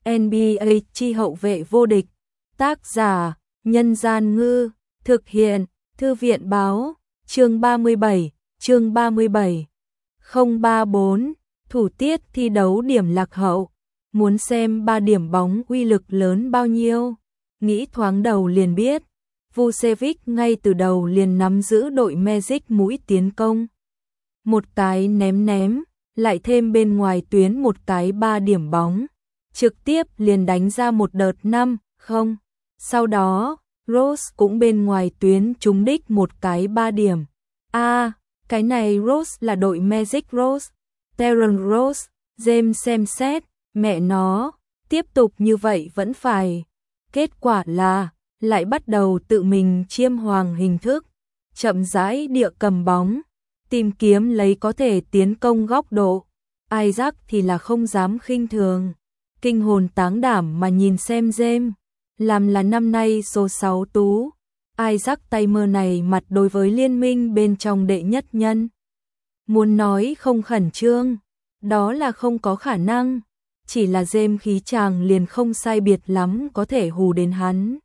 NBA chi hậu vệ vô địch. Tác giả: Nhân Gian Ngư. Thực hiện: Thư viện Báo. Chương 37. 034. Thủ tiết thi đấu điểm lạc hậu. Muốn xem 3 điểm bóng uy lực lớn bao nhiêu? Nghĩ thoáng đầu liền biết. Vucevic ngay từ đầu liền nắm giữ đội Magic mũi tiến công. Một cái ném, lại thêm bên ngoài tuyến một cái 3 điểm bóng. Trực tiếp liền đánh ra một đợt 5-0. Sau đó, Rose cũng bên ngoài tuyến trúng đích một cái 3 điểm. Cái này Rose là đội Magic Rose. Terrence Rose. James xem xét, mẹ nó, tiếp tục như vậy vẫn phải. Kết quả là, lại bắt đầu tự mình chiêm hoàng hình thức. Chậm rãi địa cầm bóng, tìm kiếm lấy có thể tiến công góc độ. Isaac thì là không dám khinh thường. Kinh hồn táng đảm mà nhìn xem James. Làm là năm nay số 6 tú. Isaac Timer này mặt đối với liên minh bên trong đệ nhất nhân. Muốn nói không khẩn trương, đó là không có khả năng. Chỉ là James khí chàng liền không sai biệt lắm có thể hù đến hắn.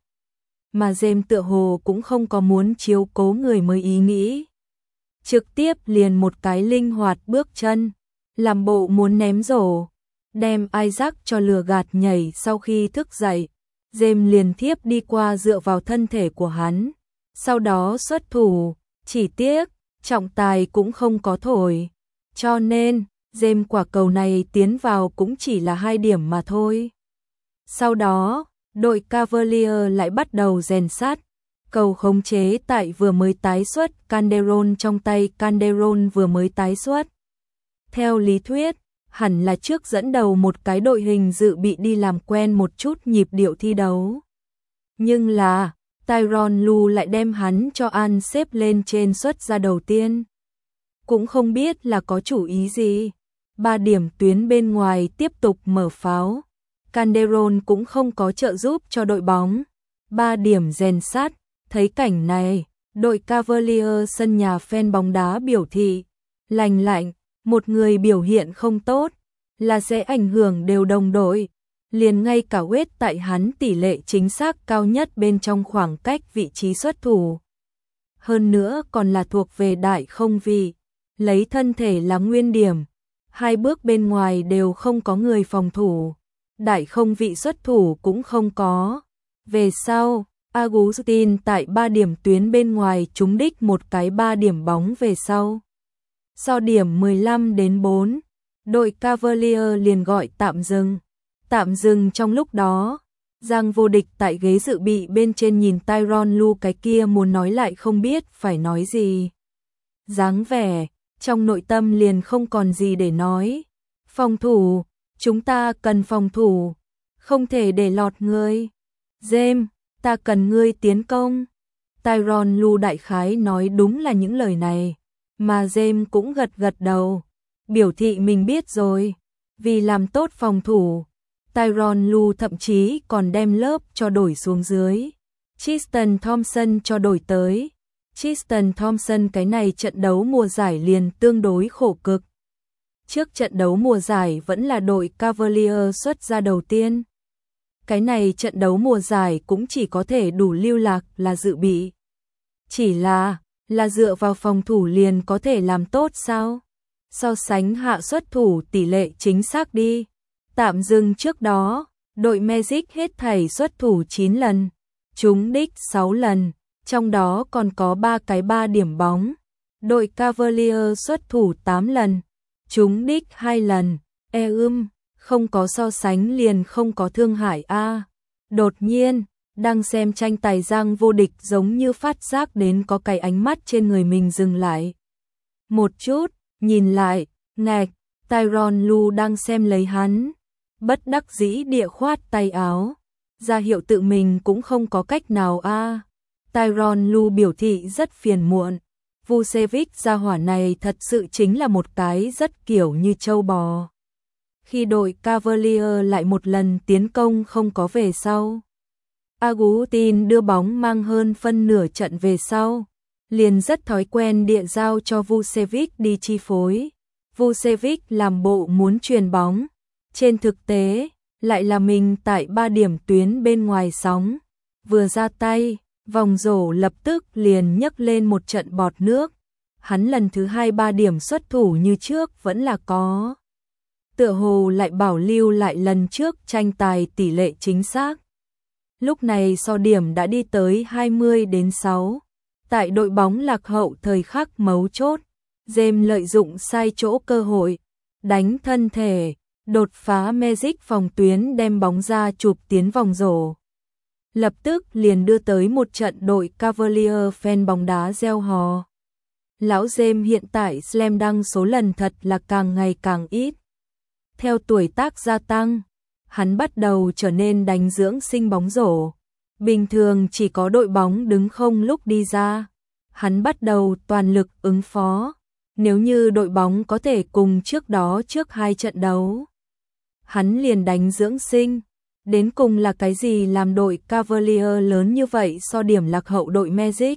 Mà James tựa hồ cũng không có muốn chiếu cố người mới ý nghĩ. Trực tiếp liền một cái linh hoạt bước chân, làm bộ muốn ném rổ, đem Isaac cho lừa gạt nhảy. Sau khi thức dậy, James liền thiếp đi qua dựa vào thân thể của hắn, sau đó xuất thủ. Chỉ tiếc, trọng tài cũng không có thổi, cho nên James quả cầu này tiến vào cũng chỉ là 2 điểm mà thôi. Sau đó, đội Cavalier lại bắt đầu rèn sát. Cầu khống chế tại vừa mới tái xuất, Calderon trong tay Calderon vừa mới tái xuất. Theo lý thuyết, hẳn là trước dẫn đầu một cái đội hình dự bị đi làm quen một chút nhịp điệu thi đấu. Nhưng là, Tyronn Lue lại đem hắn cho An xếp lên trên xuất ra đầu tiên. Cũng không biết là có chủ ý gì. 3 điểm tuyến bên ngoài tiếp tục mở pháo. Calderon cũng không có trợ giúp cho đội bóng. 3 điểm rèn sát. Thấy cảnh này, đội Cavalier sân nhà fan bóng đá biểu thị lành lạnh, một người biểu hiện không tốt là sẽ ảnh hưởng đều đồng đội. Liền ngay cả Wade tại hắn tỷ lệ chính xác cao nhất bên trong khoảng cách vị trí xuất thủ. Hơn nữa còn là thuộc về đại không vị, lấy thân thể là nguyên điểm. 2 bước bên ngoài đều không có người phòng thủ. Đại không vị xuất thủ cũng không có. Về sau, Augustin tại 3 điểm tuyến bên ngoài trúng đích một cái 3 điểm bóng về sau. So điểm 15-4, đội Cavalier liền gọi tạm dừng. Tạm dừng trong lúc đó, Giang Vô Địch tại ghế dự bị bên trên nhìn Tyronn Lue cái kia muốn nói lại không biết phải nói gì. Dáng vẻ, trong nội tâm liền không còn gì để nói. Phòng thủ, chúng ta cần phòng thủ, không thể để lọt ngươi. James, ta cần ngươi tiến công. Tyronn Lue đại khái nói đúng là những lời này, mà James cũng gật gật đầu, biểu thị mình biết rồi. Vì làm tốt phòng thủ, Tyronn Lue thậm chí còn đem lớp cho đổi xuống dưới. Tristan Thompson cho đổi tới. Tristan Thompson cái này trận đấu mùa giải liền tương đối khổ cực. Trước trận đấu mùa giải vẫn là đội Cavalier xuất ra đầu tiên. Cái này trận đấu mùa giải cũng chỉ có thể đủ lưu lạc là dự bị. Chỉ là dựa vào phòng thủ liền có thể làm tốt sao? So sánh hạ xuất thủ tỷ lệ chính xác đi. Tạm dừng trước đó, đội Magic hết thảy xuất thủ 9 lần, trúng đích 6 lần, trong đó còn có 3 cái 3 điểm bóng. Đội Cavalier xuất thủ 8 lần, trúng đích 2 lần. Không có so sánh liền không có thương hại a. Đột nhiên, đang xem tranh tài Giang Vô Địch giống như phát giác đến có cái ánh mắt trên người mình dừng lại. Một chút, nhìn lại, ngạch, Tyronn Lue đang xem lấy hắn. Bất đắc dĩ địa khoát tay áo, ra hiệu tự mình cũng không có cách nào a. Tyronn Lue biểu thị rất phiền muộn. Vucevic gia hỏa này thật sự chính là một cái rất kiểu như trâu bò. Khi đội Cavalier lại một lần tiến công không có về sau, Augustin đưa bóng mang hơn phân nửa trận về sau, liền rất thói quen địa giao cho Vucevic đi chi phối. Vucevic làm bộ muốn chuyền bóng, trên thực tế lại là mình tại 3 điểm tuyến bên ngoài sóng. Vừa ra tay, vòng rổ lập tức liền nhấc lên một trận bọt nước. Hắn lần thứ 2-3 điểm xuất thủ như trước vẫn là có. Tựa hồ lại bảo lưu lại lần trước tranh tài tỷ lệ chính xác. Lúc này so điểm đã đi tới 20-6. Tại đội bóng lạc hậu thời khắc mấu chốt, James lợi dụng sai chỗ cơ hội, đánh thân thể, đột phá Magic phòng tuyến đem bóng ra chụp tiến vòng rổ. Lập tức liền đưa tới một trận đội Cavalier fan bóng đá reo hò. Lão James hiện tại slam dunk số lần thật là càng ngày càng ít. Theo tuổi tác gia tăng, hắn bắt đầu trở nên đánh dưỡng sinh bóng rổ. Bình thường chỉ có đội bóng đứng không lúc đi ra. Hắn bắt đầu toàn lực ứng phó. Nếu như đội bóng có thể cùng trước đó trước 2 trận đấu, hắn liền đánh dưỡng sinh. Đến cùng là cái gì làm đội Cavalier lớn như vậy so điểm lạc hậu đội Magic?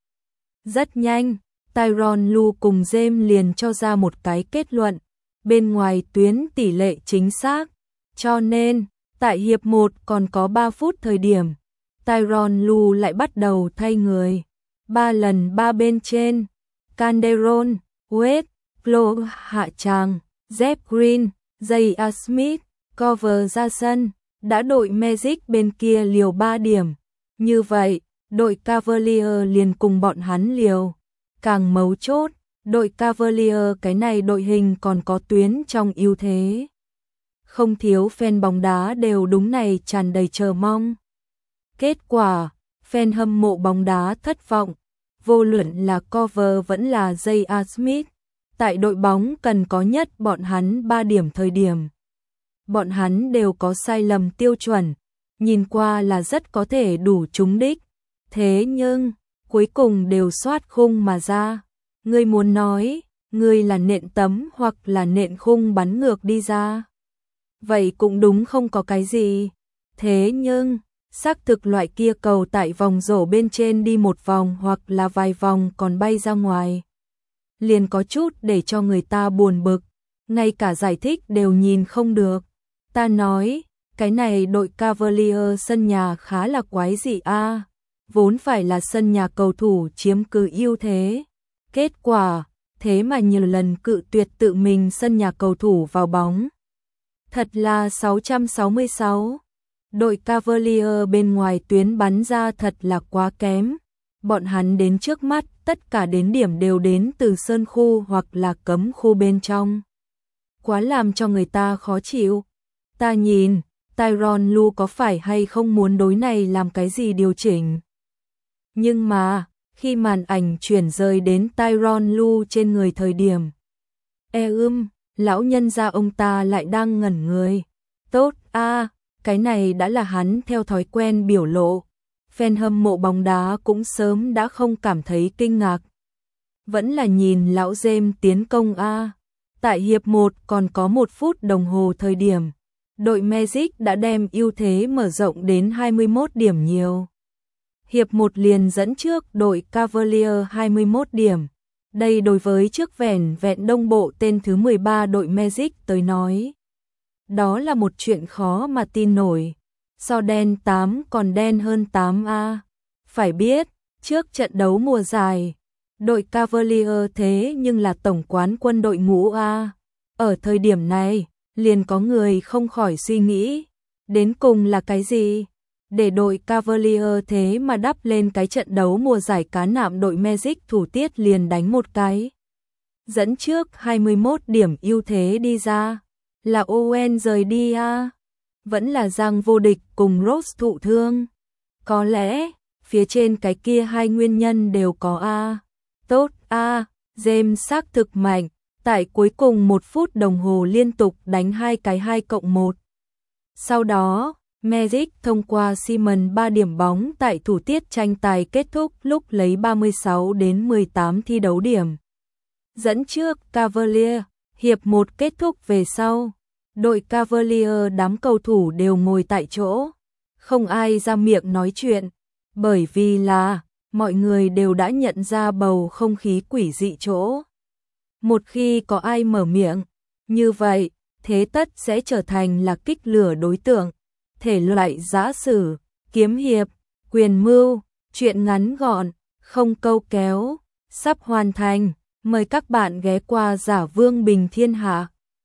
Rất nhanh, Tyronn Lue cùng James liền cho ra một cái kết luận. Bên ngoài tuyến tỷ lệ chính xác. Cho nên, tại hiệp 1 còn có 3 phút thời điểm, Tyronn Lue lại bắt đầu thay người. 3 lần 3 bên trên, Calderon, Wade, Flo hạ tràng, Jeff Green, J.R. Smith, cover ra sân, đã đội Magic bên kia liều 3 điểm. Như vậy, đội Cavalier liền cùng bọn hắn liều. Càng mấu chốt, đội Cavalier cái này đội hình còn có tuyến trong ưu thế. Không thiếu fan bóng đá đều đúng này tràn đầy chờ mong. Kết quả, fan hâm mộ bóng đá thất vọng. Vô luận là cover vẫn là J.R. Smith. Tại đội bóng cần có nhất bọn hắn 3 điểm thời điểm. Bọn hắn đều có sai lầm tiêu chuẩn. Nhìn qua là rất có thể đủ trúng đích. Thế nhưng, cuối cùng đều soát khung mà ra. Ngươi muốn nói, ngươi là nện tấm hoặc là nện khung bắn ngược đi ra. Vậy cũng đúng không có cái gì. Thế nhưng, xác thực loại kia cầu tại vòng rổ bên trên đi một vòng hoặc là vài vòng còn bay ra ngoài. Liền có chút để cho người ta buồn bực, ngay cả giải thích đều nhìn không được. Ta nói, cái này đội Cavalier sân nhà khá là quái dị a. Vốn phải là sân nhà cầu thủ chiếm cứ ưu thế. Kết quả, thế mà nhiều lần cự tuyệt tự mình sân nhà cầu thủ vào bóng. Thật là 666. Đội Cavalier bên ngoài tuyến bắn ra thật là quá kém. Bọn hắn đến trước mắt, tất cả đến điểm đều đến từ sơn khu hoặc là cấm khu bên trong. Quá làm cho người ta khó chịu. Ta nhìn, Tyronn Lue có phải hay không muốn đối này làm cái gì điều chỉnh. Nhưng mà, khi màn ảnh chuyển rời đến Tyronn Lue trên người thời điểm. Lão nhân gia ông ta lại đang ngẩn người. Tốt a, cái này đã là hắn theo thói quen biểu lộ. Fan hâm mộ bóng đá cũng sớm đã không cảm thấy kinh ngạc. Vẫn là nhìn lão James tiến công a. Tại hiệp 1 còn có 1 phút đồng hồ thời điểm, đội Magic đã đem ưu thế mở rộng đến 21 điểm nhiều. Hiệp 1 liền dẫn trước đội Cavalier 21 điểm. Đây đối với trước vẻn vẹn đông bộ tên thứ 13 đội Magic tới nói. Đó là một chuyện khó mà tin nổi. So đen 8 còn đen hơn 8A. Phải biết, trước trận đấu mùa giải, đội Cavalier thế nhưng là tổng quán quân đội ngũ A. Ở thời điểm này, liền có người không khỏi suy nghĩ, đến cùng là cái gì? Để đội Cavalier thế mà đắp lên cái trận đấu mùa giải cá nạm đội Magic thủ tiết liền đánh một cái. Dẫn trước 21 điểm ưu thế đi ra, là Owen rời đi a, vẫn là Giang vô địch cùng Rose thụ thương. Có lẽ, phía trên cái kia hai nguyên nhân đều có a. Tốt a, James xác thực mạnh, tại cuối cùng 1 phút đồng hồ liên tục đánh 2 cái 2+1. Sau đó, Magic thông qua Simon 3 điểm bóng tại thủ tiết tranh tài kết thúc lúc lấy 36-18 thi đấu điểm. Dẫn trước Cavalier, hiệp 1 kết thúc về sau. Đội Cavalier đám cầu thủ đều ngồi tại chỗ. Không ai ra miệng nói chuyện. Bởi vì là, mọi người đều đã nhận ra bầu không khí quỷ dị chỗ. Một khi có ai mở miệng, như vậy, thế tất sẽ trở thành là kích lửa đối tượng. Thể loại giã sử, kiếm hiệp, quyền mưu, truyện ngắn gọn, không câu kéo, sắp hoàn thành. Mời các bạn ghé qua Giả Vương Bình Thiên Hạ.